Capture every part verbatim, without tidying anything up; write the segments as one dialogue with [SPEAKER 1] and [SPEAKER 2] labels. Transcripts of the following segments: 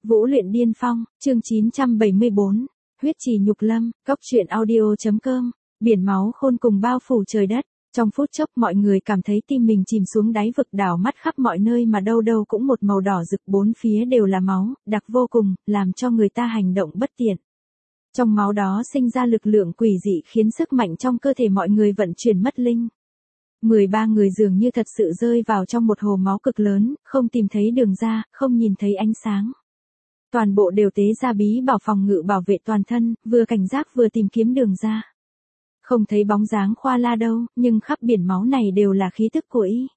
[SPEAKER 1] Vũ luyện điên phong, chương chín trăm bảy mươi bốn, huyết trì nhục lâm, cốc truyện audio.com, biển máu khôn cùng bao phủ trời đất. Trong phút chốc mọi người cảm thấy tim mình chìm xuống đáy vực, đảo mắt khắp mọi nơi mà đâu đâu cũng một màu đỏ rực, bốn phía đều là máu, đặc vô cùng, làm cho người ta hành động bất tiện. Trong máu đó sinh ra lực lượng quỷ dị khiến sức mạnh trong cơ thể mọi người vận chuyển mất linh. mười ba người dường như thật sự rơi vào trong một hồ máu cực lớn, không tìm thấy đường ra, không nhìn thấy ánh sáng. Toàn bộ đều tế ra bí bảo phòng ngự bảo vệ toàn thân, vừa cảnh giác vừa tìm kiếm đường ra. Không thấy bóng dáng Khoa La đâu, nhưng khắp biển máu này đều là khí tức của y.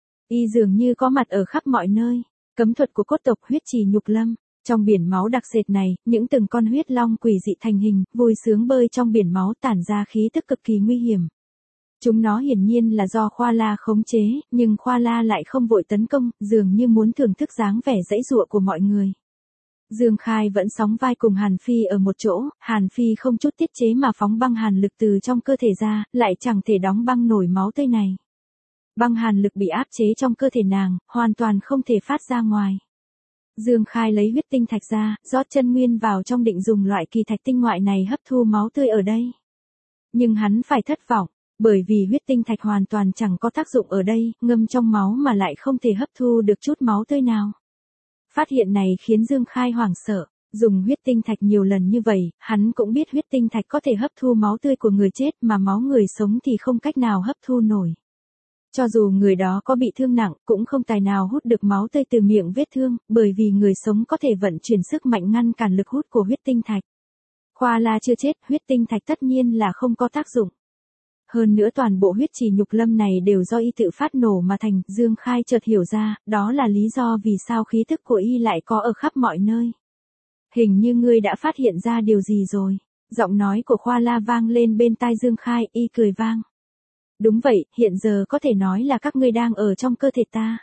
[SPEAKER 1] Y dường như có mặt ở khắp mọi nơi. Cấm thuật của cốt tộc huyết trì nhục lâm. Trong biển máu đặc sệt này, những từng con huyết long quỷ dị thành hình, vui sướng bơi trong biển máu tản ra khí tức cực kỳ nguy hiểm. Chúng nó hiển nhiên là do Khoa La khống chế, nhưng Khoa La lại không vội tấn công, dường như muốn thưởng thức dáng vẻ dãy dụa của mọi người. Dương Khai vẫn sóng vai cùng Hàn Phi ở một chỗ, Hàn Phi không chút tiết chế mà phóng băng hàn lực từ trong cơ thể ra, lại chẳng thể đóng băng nổi máu tươi này. Băng hàn lực bị áp chế trong cơ thể nàng, hoàn toàn không thể phát ra ngoài. Dương Khai lấy huyết tinh thạch ra, rót chân nguyên vào trong định dùng loại kỳ thạch tinh ngoại này hấp thu máu tươi ở đây. Nhưng hắn phải thất vọng, bởi vì huyết tinh thạch hoàn toàn chẳng có tác dụng ở đây, ngâm trong máu mà lại không thể hấp thu được chút máu tươi nào. Phát hiện này khiến Dương Khai hoảng sợ, dùng huyết tinh thạch nhiều lần như vậy, hắn cũng biết huyết tinh thạch có thể hấp thu máu tươi của người chết mà máu người sống thì không cách nào hấp thu nổi. Cho dù người đó có bị thương nặng, cũng không tài nào hút được máu tươi từ miệng vết thương, bởi vì người sống có thể vận chuyển sức mạnh ngăn cản lực hút của huyết tinh thạch. Khoa La chưa chết, huyết tinh thạch tất nhiên là không có tác dụng. Hơn nữa toàn bộ huyết trì nhục lâm này đều do y tự phát nổ mà thành, Dương Khai chợt hiểu ra, đó là lý do vì sao khí thức của y lại có ở khắp mọi nơi. Hình như ngươi đã phát hiện ra điều gì rồi. Giọng nói của Khoa La vang lên bên tai Dương Khai, y cười vang. Đúng vậy, hiện giờ có thể nói là các ngươi đang ở trong cơ thể ta.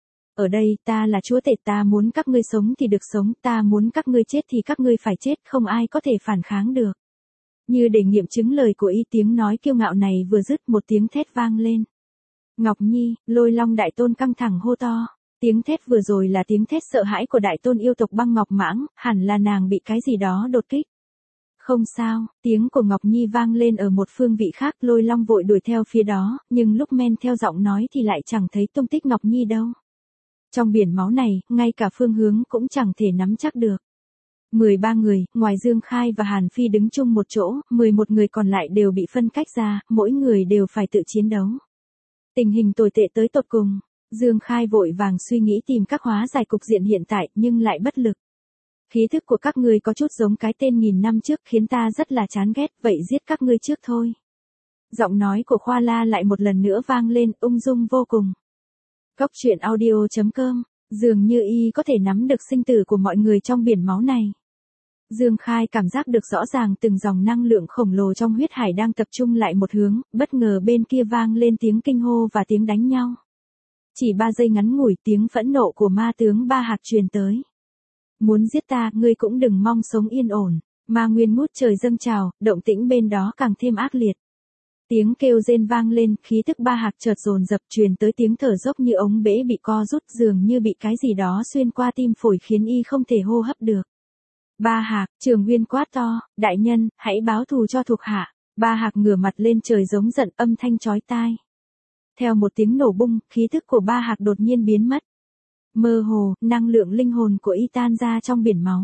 [SPEAKER 1] Ở đây, ta là chúa tể, ta muốn các ngươi sống thì được sống, ta muốn các ngươi chết thì các ngươi phải chết, không ai có thể phản kháng được. Như để nghiệm chứng lời của y, tiếng nói kiêu ngạo này vừa dứt, một tiếng thét vang lên. Ngọc Nhi, Lôi Long Đại Tôn căng thẳng hô to. Tiếng thét vừa rồi là tiếng thét sợ hãi của Đại Tôn yêu tộc Băng Ngọc Mãng, hẳn là nàng bị cái gì đó đột kích. Không sao, tiếng của Ngọc Nhi vang lên ở một phương vị khác, Lôi Long vội đuổi theo phía đó, nhưng lúc men theo giọng nói thì lại chẳng thấy tung tích Ngọc Nhi đâu. Trong biển máu này, ngay cả phương hướng cũng chẳng thể nắm chắc được. mười ba người, ngoài Dương Khai và Hàn Phi đứng chung một chỗ, mười một người còn lại đều bị phân cách ra, mỗi người đều phải tự chiến đấu. Tình hình tồi tệ tới tột cùng, Dương Khai vội vàng suy nghĩ tìm các hóa giải cục diện hiện tại, nhưng lại bất lực. Khí thức của các ngươi có chút giống cái tên nghìn năm trước, khiến ta rất là chán ghét, vậy giết các ngươi trước thôi. Giọng nói của Khoa La lại một lần nữa vang lên, ung dung vô cùng. Cốc truyện audio.com, dường như y có thể nắm được sinh tử của mọi người trong biển máu này. Dương Khai cảm giác được rõ ràng từng dòng năng lượng khổng lồ trong huyết hải đang tập trung lại một hướng, bất ngờ bên kia vang lên tiếng kinh hô và tiếng đánh nhau. Chỉ ba giây ngắn ngủi, tiếng phẫn nộ của ma tướng Ba Hạc truyền tới. Muốn giết ta, ngươi cũng đừng mong sống yên ổn. Ma nguyên ngút trời dâng trào, động tĩnh bên đó càng thêm ác liệt. Tiếng kêu rên vang lên, khí tức Ba Hạc chợt dồn dập, truyền tới tiếng thở dốc như ống bể bị co rút, dường như bị cái gì đó xuyên qua tim phổi khiến y không thể hô hấp được. Ba Hạc, Trường Nguyên quát to, đại nhân, hãy báo thù cho thuộc hạ. Ba Hạc ngửa mặt lên trời giống giận, âm thanh chói tai. Theo một tiếng nổ bung, khí thức của Ba Hạc đột nhiên biến mất. Mơ hồ, năng lượng linh hồn của y tan ra trong biển máu.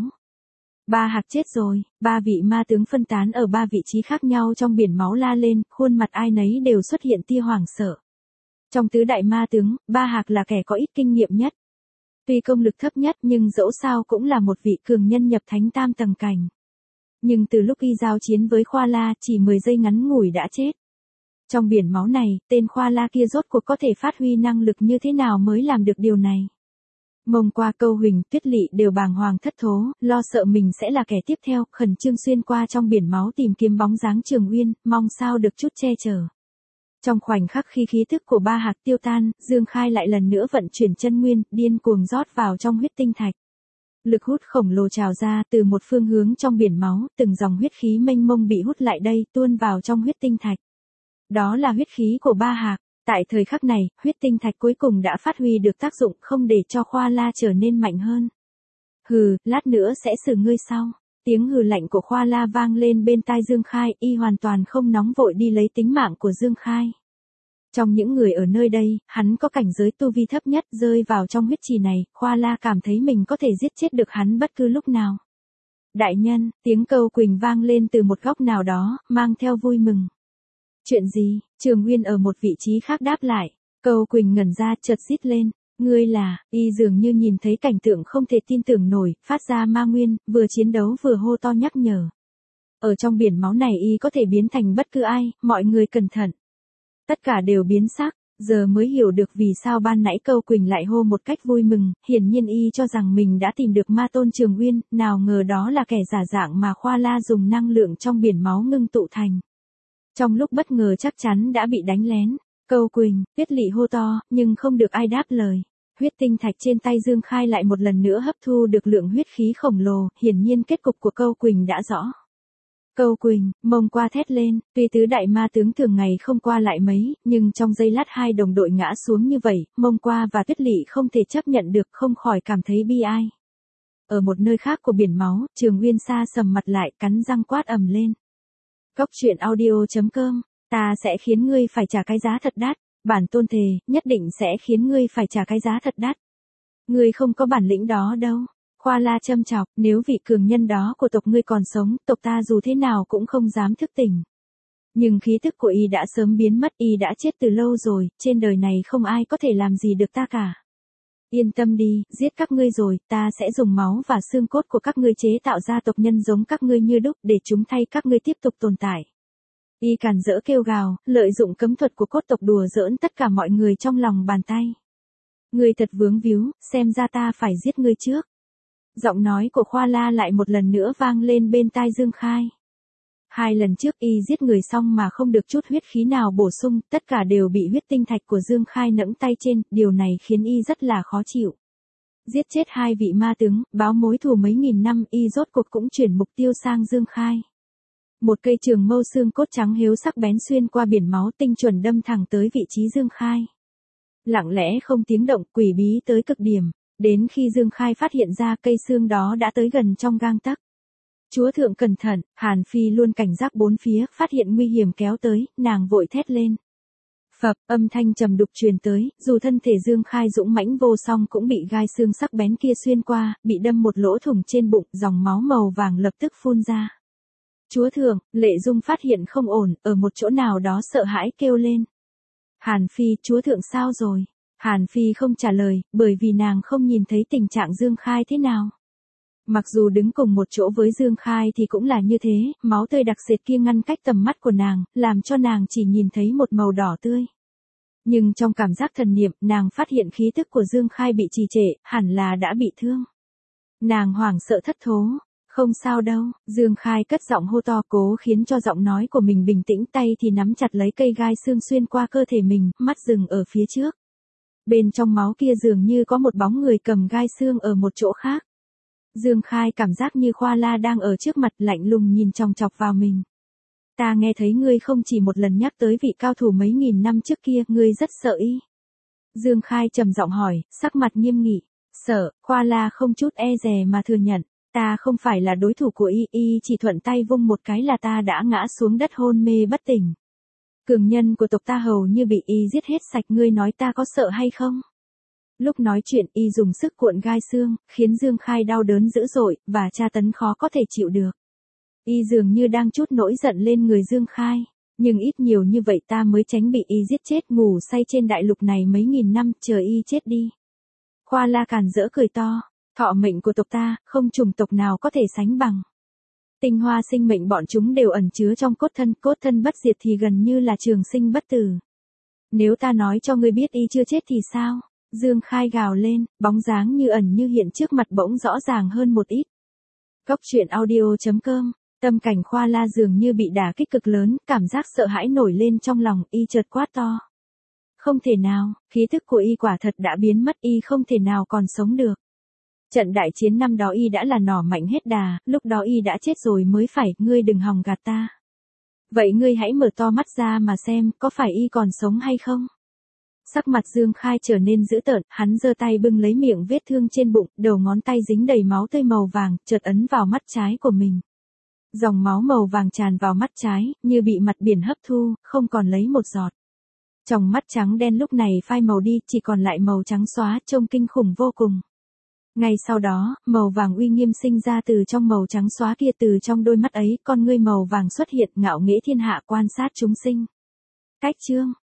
[SPEAKER 1] Ba Hạc chết rồi, ba vị ma tướng phân tán ở ba vị trí khác nhau trong biển máu la lên, khuôn mặt ai nấy đều xuất hiện tia hoảng sợ. Trong tứ đại ma tướng, Ba Hạc là kẻ có ít kinh nghiệm nhất. Tuy công lực thấp nhất nhưng dẫu sao cũng là một vị cường nhân nhập thánh tam tầng cảnh. Nhưng từ lúc y giao chiến với Khoa La, chỉ mười giây ngắn ngủi đã chết. Trong biển máu này, tên Khoa La kia rốt cuộc có thể phát huy năng lực như thế nào mới làm được điều này. Mông Qua, Câu Huỳnh, Tuyết Lị đều bàng hoàng thất thố, lo sợ mình sẽ là kẻ tiếp theo, khẩn trương xuyên qua trong biển máu tìm kiếm bóng dáng Trường Uyên, mong sao được chút che chở. Trong khoảnh khắc khi khí thức của Ba Hạc tiêu tan, Dương Khai lại lần nữa vận chuyển chân nguyên, điên cuồng rót vào trong huyết tinh thạch. Lực hút khổng lồ trào ra từ một phương hướng trong biển máu, từng dòng huyết khí mênh mông bị hút lại đây, tuôn vào trong huyết tinh thạch. Đó là huyết khí của Ba Hạc. Tại thời khắc này, huyết tinh thạch cuối cùng đã phát huy được tác dụng, không để cho Khoa La trở nên mạnh hơn. Hừ, lát nữa sẽ xử ngươi sau. Tiếng hừ lạnh của Khoa La vang lên bên tai Dương Khai, y hoàn toàn không nóng vội đi lấy tính mạng của Dương Khai. Trong những người ở nơi đây, hắn có cảnh giới tu vi thấp nhất, rơi vào trong huyết trì này, Khoa La cảm thấy mình có thể giết chết được hắn bất cứ lúc nào. Đại nhân, tiếng Câu Quỳnh vang lên từ một góc nào đó, mang theo vui mừng. Chuyện gì? Trường Nguyên ở một vị trí khác đáp lại. Câu Quỳnh ngẩn ra, chợt rít lên. Ngươi là, y dường như nhìn thấy cảnh tượng không thể tin tưởng nổi, phát ra ma nguyên, vừa chiến đấu vừa hô to nhắc nhở. Ở trong biển máu này y có thể biến thành bất cứ ai, mọi người cẩn thận. Tất cả đều biến sắc, giờ mới hiểu được vì sao ban nãy Câu Quỳnh lại hô một cách vui mừng, hiển nhiên y cho rằng mình đã tìm được ma tôn Trường Nguyên, nào ngờ đó là kẻ giả dạng mà Khoa La dùng năng lượng trong biển máu ngưng tụ thành. Trong lúc bất ngờ chắc chắn đã bị đánh lén. Câu Quỳnh, Tuyết Lị hô to, nhưng không được ai đáp lời. Huyết tinh thạch trên tay Dương Khai lại một lần nữa hấp thu được lượng huyết khí khổng lồ, hiển nhiên kết cục của Câu Quỳnh đã rõ. Câu Quỳnh, mông qua thét lên, tuy tứ đại ma tướng thường ngày không qua lại mấy, nhưng trong giây lát hai đồng đội ngã xuống như vậy, mông qua và Tuyết Lị không thể chấp nhận được, không khỏi cảm thấy bi ai. Ở một nơi khác của biển máu, Trường Uyên Sa sầm mặt lại, cắn răng quát ầm lên. Cốc truyện audio chấm com, ta sẽ khiến ngươi phải trả cái giá thật đắt, bản tôn thề, nhất định sẽ khiến ngươi phải trả cái giá thật đắt. Ngươi không có bản lĩnh đó đâu. Khoa La châm chọc, nếu vị cường nhân đó của tộc ngươi còn sống, tộc ta dù thế nào cũng không dám thức tỉnh. Nhưng khí thức của y đã sớm biến mất, y đã chết từ lâu rồi, trên đời này không ai có thể làm gì được ta cả. Yên tâm đi, giết các ngươi rồi, ta sẽ dùng máu và xương cốt của các ngươi chế tạo ra tộc nhân giống các ngươi như đúc để chúng thay các ngươi tiếp tục tồn tại. Y càn rỡ kêu gào, lợi dụng cấm thuật của cốt tộc đùa giỡn tất cả mọi người trong lòng bàn tay. Ngươi thật vướng víu, xem ra ta phải giết ngươi trước. Giọng nói của Khoa La lại một lần nữa vang lên bên tai Dương Khai. Hai lần trước y giết người xong mà không được chút huyết khí nào bổ sung, tất cả đều bị huyết tinh thạch của Dương Khai nẫng tay trên, điều này khiến y rất là khó chịu. Giết chết hai vị ma tướng, báo mối thù mấy nghìn năm, y rốt cuộc cũng chuyển mục tiêu sang Dương Khai. Một cây trường mâu xương cốt trắng hiếu sắc bén xuyên qua biển máu, tinh chuẩn đâm thẳng tới vị trí Dương Khai. Lặng lẽ không tiếng động, quỷ bí tới cực điểm, đến khi Dương Khai phát hiện ra cây xương đó đã tới gần trong gang tấc. Chúa thượng cẩn thận, Hàn Phi luôn cảnh giác bốn phía, phát hiện nguy hiểm kéo tới, nàng vội thét lên. Phập, âm thanh trầm đục truyền tới, dù thân thể Dương Khai dũng mãnh vô song cũng bị gai xương sắc bén kia xuyên qua, bị đâm một lỗ thủng trên bụng, dòng máu màu vàng lập tức phun ra. Chúa thượng, Lệ Dung phát hiện không ổn, ở một chỗ nào đó sợ hãi kêu lên. Hàn Phi, chúa thượng sao rồi? Hàn Phi không trả lời, bởi vì nàng không nhìn thấy tình trạng Dương Khai thế nào. Mặc dù đứng cùng một chỗ với Dương Khai thì cũng là như thế, máu tươi đặc sệt kia ngăn cách tầm mắt của nàng, làm cho nàng chỉ nhìn thấy một màu đỏ tươi. Nhưng trong cảm giác thần niệm, nàng phát hiện khí tức của Dương Khai bị trì trệ, hẳn là đã bị thương. Nàng hoảng sợ thất thố. Không sao đâu, Dương Khai cất giọng hô to cố khiến cho giọng nói của mình bình tĩnh, tay thì nắm chặt lấy cây gai xương xuyên qua cơ thể mình, mắt dừng ở phía trước. Bên trong máu kia dường như có một bóng người cầm gai xương ở một chỗ khác. Dương Khai cảm giác như Khoa La đang ở trước mặt, lạnh lùng nhìn chòng chọc vào mình. Ta nghe thấy ngươi không chỉ một lần nhắc tới vị cao thủ mấy nghìn năm trước kia, ngươi rất sợ y. Dương Khai trầm giọng hỏi, sắc mặt nghiêm nghị. Sợ, Khoa La không chút e dè mà thừa nhận. Ta không phải là đối thủ của y, y chỉ thuận tay vung một cái là ta đã ngã xuống đất hôn mê bất tỉnh. Cường nhân của tộc ta hầu như bị y giết hết sạch, ngươi nói ta có sợ hay không? Lúc nói chuyện y dùng sức cuộn gai xương, khiến Dương Khai đau đớn dữ dội, và tra tấn khó có thể chịu được. Y dường như đang trút nỗi giận lên người Dương Khai, nhưng ít nhiều như vậy ta mới tránh bị y giết chết, ngủ say trên đại lục này mấy nghìn năm, chờ y chết đi. Khoa La càn rỡ cười to. Thọ mệnh của tộc ta, không chủng tộc nào có thể sánh bằng. Tinh hoa sinh mệnh bọn chúng đều ẩn chứa trong cốt thân, cốt thân bất diệt thì gần như là trường sinh bất tử. Nếu ta nói cho ngươi biết y chưa chết thì sao? Dương Khai gào lên, bóng dáng như ẩn như hiện trước mặt bỗng rõ ràng hơn một ít. Cốc truyện audio chấm com, tâm cảnh Khoa La dường như bị đả kích cực lớn, cảm giác sợ hãi nổi lên trong lòng, y chợt quát to. Không thể nào, khí thức của y quả thật đã biến mất, y không thể nào còn sống được. Trận đại chiến năm đó y đã là nỏ mạnh hết đà, lúc đó y đã chết rồi mới phải, ngươi đừng hòng gạt ta. Vậy ngươi hãy mở to mắt ra mà xem, có phải y còn sống hay không? Sắc mặt Dương Khai trở nên dữ tợn, hắn giơ tay bưng lấy miệng vết thương trên bụng, đầu ngón tay dính đầy máu tươi màu vàng, chợt ấn vào mắt trái của mình. Dòng máu màu vàng tràn vào mắt trái, như bị mặt biển hấp thu, không còn lấy một giọt. Trong mắt trắng đen lúc này phai màu đi, chỉ còn lại màu trắng xóa, trông kinh khủng vô cùng. Ngay sau đó, màu vàng uy nghiêm sinh ra từ trong màu trắng xóa kia, từ trong đôi mắt ấy, con ngươi màu vàng xuất hiện, ngạo nghễ thiên hạ quan sát chúng sinh. Cách chương